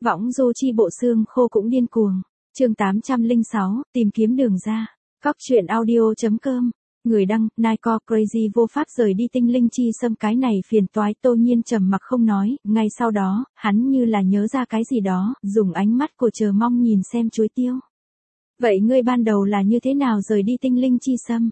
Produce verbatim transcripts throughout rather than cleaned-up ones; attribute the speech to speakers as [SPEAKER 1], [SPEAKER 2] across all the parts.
[SPEAKER 1] Võng du chi bộ xương khô cũng điên cuồng. Chương tám trăm lẻ sáu, tìm kiếm đường ra. Cóc truyện audio chấm com. Người đăng, Niko Crazy vô pháp rời đi tinh linh chi xâm, cái này phiền toái. Tô Nhiên trầm mặc không nói, ngay sau đó, hắn như là nhớ ra cái gì đó, dùng ánh mắt của chờ mong nhìn xem Chuối Tiêu. Vậy ngươi ban đầu là như thế nào rời đi tinh linh chi xâm?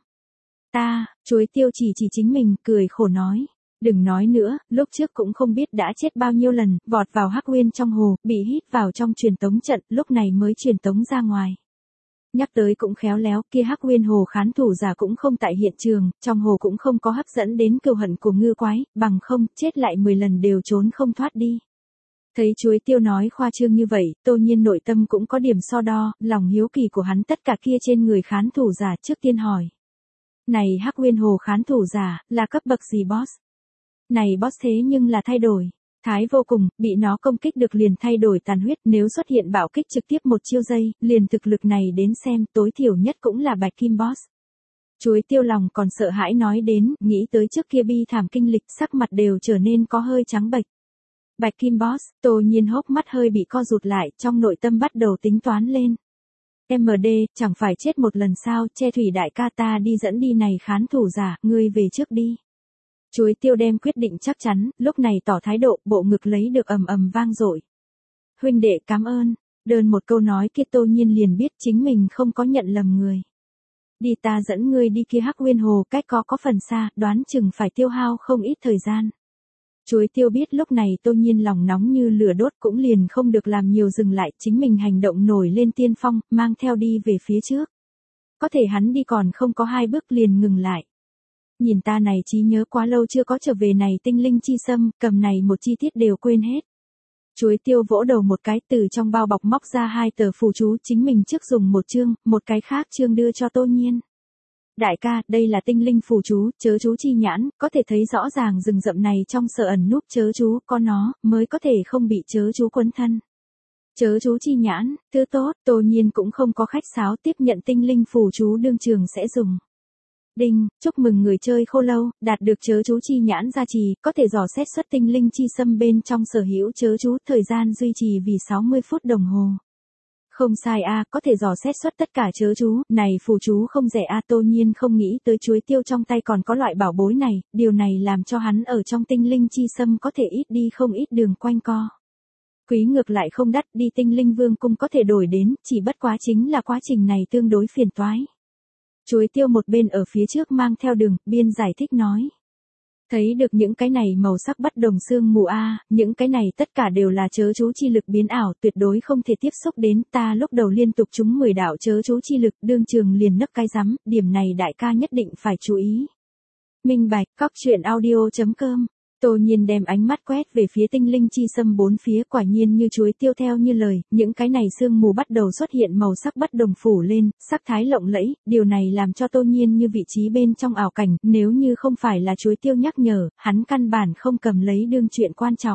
[SPEAKER 1] Ta, Chuối Tiêu chỉ chỉ chính mình, cười khổ nói. Đừng nói nữa, lúc trước cũng không biết đã chết bao nhiêu lần, vọt vào hắc nguyên trong hồ, bị hít vào trong truyền tống trận, lúc này mới truyền tống ra ngoài. Nhắc tới cũng khéo léo, kia hắc nguyên hồ khán thủ giả cũng không tại hiện trường, trong hồ cũng không có hấp dẫn đến cừu hận của ngư quái, bằng không, chết lại mười lần đều trốn không thoát đi. Thấy Chuối Tiêu nói khoa trương như vậy, Tô Nhiên nội tâm cũng có điểm so đo, lòng hiếu kỳ của hắn tất cả kia trên người khán thủ giả trước tiên hỏi. Này hắc nguyên hồ khán thủ giả, là cấp bậc gì boss? Này boss thế nhưng là thay đổi. Thái vô cùng, bị nó công kích được liền thay đổi tàn huyết, nếu xuất hiện bạo kích trực tiếp một chiêu giây, liền thực lực này đến xem, tối thiểu nhất cũng là bạch kim boss. Chuối Tiêu lòng còn sợ hãi nói đến, nghĩ tới trước kia bi thảm kinh lịch, sắc mặt đều trở nên có hơi trắng bệch. Bạch kim boss, Tô Nhiên hốc mắt hơi bị co rụt lại, trong nội tâm bắt đầu tính toán lên. em đê, chẳng phải chết một lần sao, che thủy đại ca ta đi dẫn đi này khán thủ giả, ngươi về trước đi. Chuối Tiêu đem quyết định chắc chắn, lúc này tỏ thái độ, bộ ngực lấy được ầm ầm vang dội. Huynh đệ cảm ơn, đơn một câu nói kia Tô Nhiên liền biết chính mình không có nhận lầm người. Đi ta dẫn ngươi đi kia hắc nguyên hồ, cách có có phần xa, đoán chừng phải tiêu hao không ít thời gian. Chuối Tiêu biết lúc này Tô Nhiên lòng nóng như lửa đốt cũng liền không được làm nhiều dừng lại, chính mình hành động nổi lên tiên phong, mang theo đi về phía trước. Có thể hắn đi còn không có hai bước liền ngừng lại. Nhìn ta này trí nhớ quá lâu chưa có trở về này tinh linh chi xâm, cầm này một chi tiết đều quên hết. Chuối Tiêu vỗ đầu một cái, từ trong bao bọc móc ra hai tờ phù chú, chính mình trước dùng một chương, một cái khác chương đưa cho Tô Nhiên. Đại ca, đây là tinh linh phù chú, chớ chú chi nhãn, có thể thấy rõ ràng rừng rậm này trong sở ẩn núp chớ chú, có nó, mới có thể không bị chớ chú quấn thân. Chớ chú chi nhãn, thứ tốt, Tô Nhiên cũng không có khách sáo, tiếp nhận tinh linh phù chú đương trường sẽ dùng. Đinh, chúc mừng người chơi khô lâu, đạt được chớ chú chi nhãn gia trì, có thể dò xét xuất tinh linh chi xâm bên trong sở hữu chớ chú, thời gian duy trì vì sáu mươi phút đồng hồ. Không sai a, à, có thể dò xét xuất tất cả chớ chú, này phù chú không rẻ a, à, Tô Nhiên không nghĩ tới Chuối Tiêu trong tay còn có loại bảo bối này, điều này làm cho hắn ở trong tinh linh chi xâm có thể ít đi không ít đường quanh co. Quý ngược lại không đắt, đi tinh linh vương cung có thể đổi đến, chỉ bất quá chính là quá trình này tương đối phiền toái. Chuối Tiêu một bên ở phía trước mang theo đường, biên giải thích nói. Thấy được những cái này màu sắc bất đồng sương mù a, những cái này tất cả đều là chớ chú chi lực biến ảo, tuyệt đối không thể tiếp xúc đến, ta lúc đầu liên tục trúng mười đạo chớ chú chi lực, đương trường liền nấp cái rắm, điểm này đại ca nhất định phải chú ý. Minh bạch, cóc truyện audio chấm com. Tô Nhiên đem ánh mắt quét về phía tinh linh chi xâm bốn phía, quả nhiên như Chuối Tiêu theo như lời, những cái này sương mù bắt đầu xuất hiện màu sắc bất đồng phủ lên, sắc thái lộng lẫy, điều này làm cho Tô Nhiên như vị trí bên trong ảo cảnh, nếu như không phải là Chuối Tiêu nhắc nhở, hắn căn bản không cầm lấy đương chuyện quan trọng.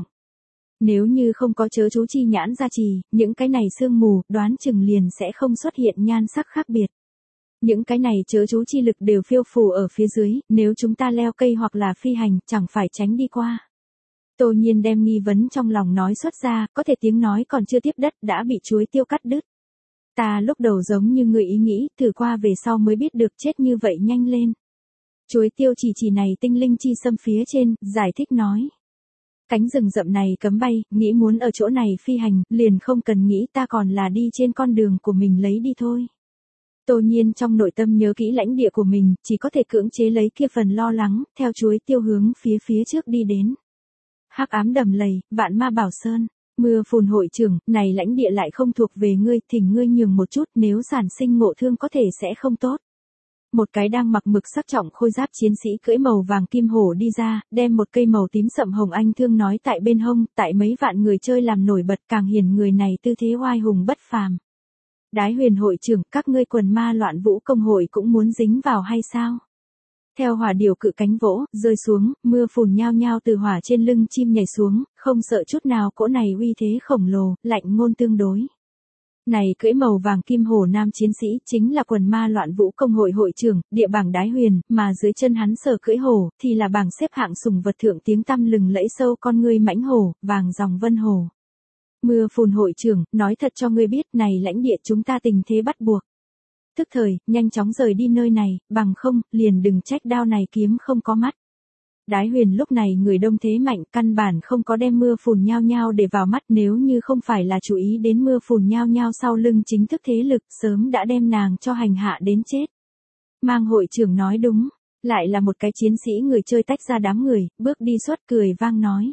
[SPEAKER 1] Nếu như không có chớ chú chi nhãn gia trì, những cái này sương mù, đoán chừng liền sẽ không xuất hiện nhan sắc khác biệt. Những cái này chớ chú chi lực đều phiêu phù ở phía dưới, nếu chúng ta leo cây hoặc là phi hành, chẳng phải tránh đi qua. Tô Nhiên đem nghi vấn trong lòng nói xuất ra, có thể tiếng nói còn chưa tiếp đất đã bị Chuối Tiêu cắt đứt. Ta lúc đầu giống như người ý nghĩ, thử qua về sau mới biết được chết như vậy nhanh lên. Chuối Tiêu chỉ chỉ này tinh linh chi xâm phía trên, giải thích nói. Cánh rừng rậm này cấm bay, nghĩ muốn ở chỗ này phi hành, liền không cần nghĩ ta còn là đi trên con đường của mình lấy đi thôi. Tô Nhiên trong nội tâm nhớ kỹ lãnh địa của mình, chỉ có thể cưỡng chế lấy kia phần lo lắng, theo Chuối Tiêu hướng phía phía trước đi đến. Hắc ám đầm lầy, vạn ma bảo sơn, mưa phùn hội trưởng, này lãnh địa lại không thuộc về ngươi, thỉnh ngươi nhường một chút, nếu sản sinh ngộ thương có thể sẽ không tốt. Một cái đang mặc mực sắc trọng khôi giáp chiến sĩ cưỡi màu vàng kim hổ đi ra, đem một cây màu tím sậm hồng anh thương nói tại bên hông, tại mấy vạn người chơi làm nổi bật, càng hiển người này tư thế oai hùng bất phàm. Đái Huyền hội trưởng, các ngươi quần ma loạn vũ công hội cũng muốn dính vào hay sao? Theo hỏa điểu cự cánh vỗ, rơi xuống, mưa phùn nhao nhao từ hỏa trên lưng chim nhảy xuống, không sợ chút nào, cỗ này uy thế khổng lồ, lạnh ngôn tương đối. Này cưỡi màu vàng kim hổ nam chiến sĩ, chính là quần ma loạn vũ công hội hội trưởng, địa bảng Đái Huyền, mà dưới chân hắn sở cưỡi hổ, thì là bảng xếp hạng sùng vật thượng tiếng tăm lừng lẫy sâu con ngươi mãnh hổ, vàng dòng vân hổ. Mưa phùn hội trưởng, nói thật cho ngươi biết, này lãnh địa chúng ta tình thế bắt buộc. Tức thời, nhanh chóng rời đi nơi này, bằng không, liền đừng trách đao này kiếm không có mắt. Đái Huyền lúc này người đông thế mạnh, căn bản không có đem mưa phùn nhao nhao để vào mắt, nếu như không phải là chú ý đến mưa phùn nhao nhao sau lưng chính thức thế lực, sớm đã đem nàng cho hành hạ đến chết. Mang hội trưởng nói đúng, lại là một cái chiến sĩ người chơi tách ra đám người, bước đi xuất cười vang nói.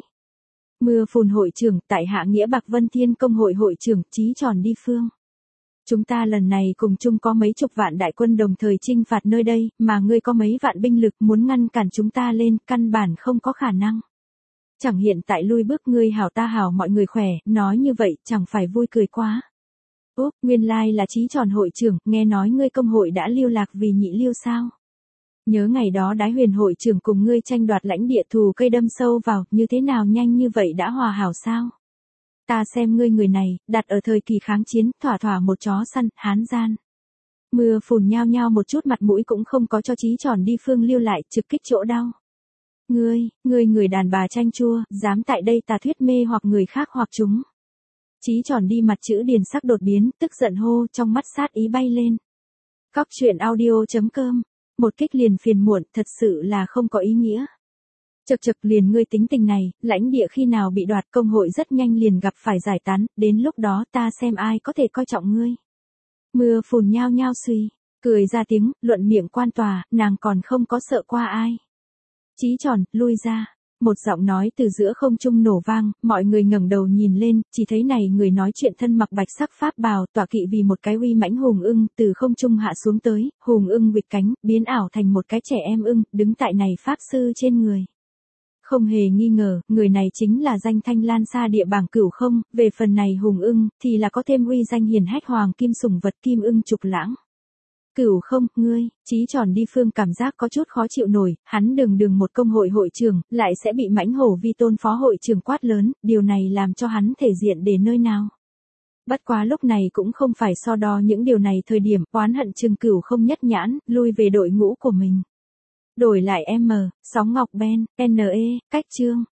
[SPEAKER 1] Mưa phùn hội trưởng, tại hạ nghĩa Bạc Vân Thiên công hội hội trưởng, Chí Tròn đi phương. Chúng ta lần này cùng chung có mấy chục vạn đại quân đồng thời chinh phạt nơi đây, mà ngươi có mấy vạn binh lực muốn ngăn cản chúng ta lên, căn bản không có khả năng. Chẳng hiện tại lui bước ngươi hảo ta hảo mọi người khỏe, nói như vậy chẳng phải vui cười quá. Úp, nguyên lai là Chí Tròn hội trưởng, nghe nói ngươi công hội đã lưu lạc vì nhị lưu sao? Nhớ ngày đó Đái Huyền hội trưởng cùng ngươi tranh đoạt lãnh địa thù cây đâm sâu vào, như thế nào nhanh như vậy đã hòa hảo sao? Ta xem ngươi người này, đặt ở thời kỳ kháng chiến, thỏa thỏa một chó săn, hán gian. Mưa phùn nhao nhao một chút mặt mũi cũng không có cho Chí Tròn đi phương lưu lại, trực kích chỗ đau. Ngươi, ngươi người đàn bà chanh chua, dám tại đây ta thuyết mê hoặc người khác hoặc chúng. Chí Tròn đi mặt chữ điền sắc đột biến, tức giận hô, trong mắt sát ý bay lên. Cóc truyện audio chấm com, một kích liền phiền muộn, thật sự là không có ý nghĩa. Chật chật liền ngươi tính tình này, lãnh địa khi nào bị đoạt công hội rất nhanh liền gặp phải giải tán, đến lúc đó ta xem ai có thể coi trọng ngươi. Mưa phùn nhao nhao suy, cười ra tiếng, luận miệng quan tòa, nàng còn không có sợ qua ai. Chí Tròn, lui ra. Một giọng nói từ giữa không trung nổ vang, mọi người ngẩng đầu nhìn lên, chỉ thấy này người nói chuyện thân mặc bạch sắc pháp bào, tọa kỵ vì một cái uy mãnh hùng ưng, từ không trung hạ xuống tới, hùng ưng vịt cánh, biến ảo thành một cái trẻ em ưng, đứng tại này pháp sư trên người. Không hề nghi ngờ, người này chính là danh thanh lan xa địa bảng Cửu Không, về phần này hùng ưng, thì là có thêm uy danh hiển hách hoàng kim sủng vật kim ưng trục lãng. Cửu Không, ngươi, Chí Tròn đi phương cảm giác có chút khó chịu nổi, hắn đường đường một công hội hội trưởng, lại sẽ bị mãnh hổ vi tôn phó hội trưởng quát lớn, điều này làm cho hắn thể diện để nơi nào. Bất quá lúc này cũng không phải so đo những điều này thời điểm, oán hận Trừng Cửu Không nhất nhãn, lui về đội ngũ của mình. Đổi lại M, Sóng Ngọc Ben, N E, cách chương.